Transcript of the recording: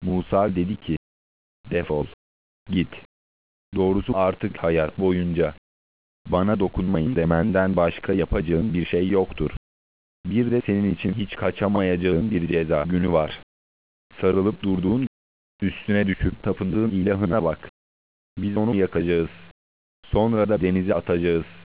Musa dedi ki, defol, git. Doğrusu artık hayat boyunca bana dokunmayın demenden başka yapacağın bir şey yoktur. Bir de senin için hiç kaçamayacağın bir ceza günü var. Sarılıp durduğun, üstüne düşüp tapındığın ilahına bak. Biz onu yakacağız. Sonra da denize atacağız.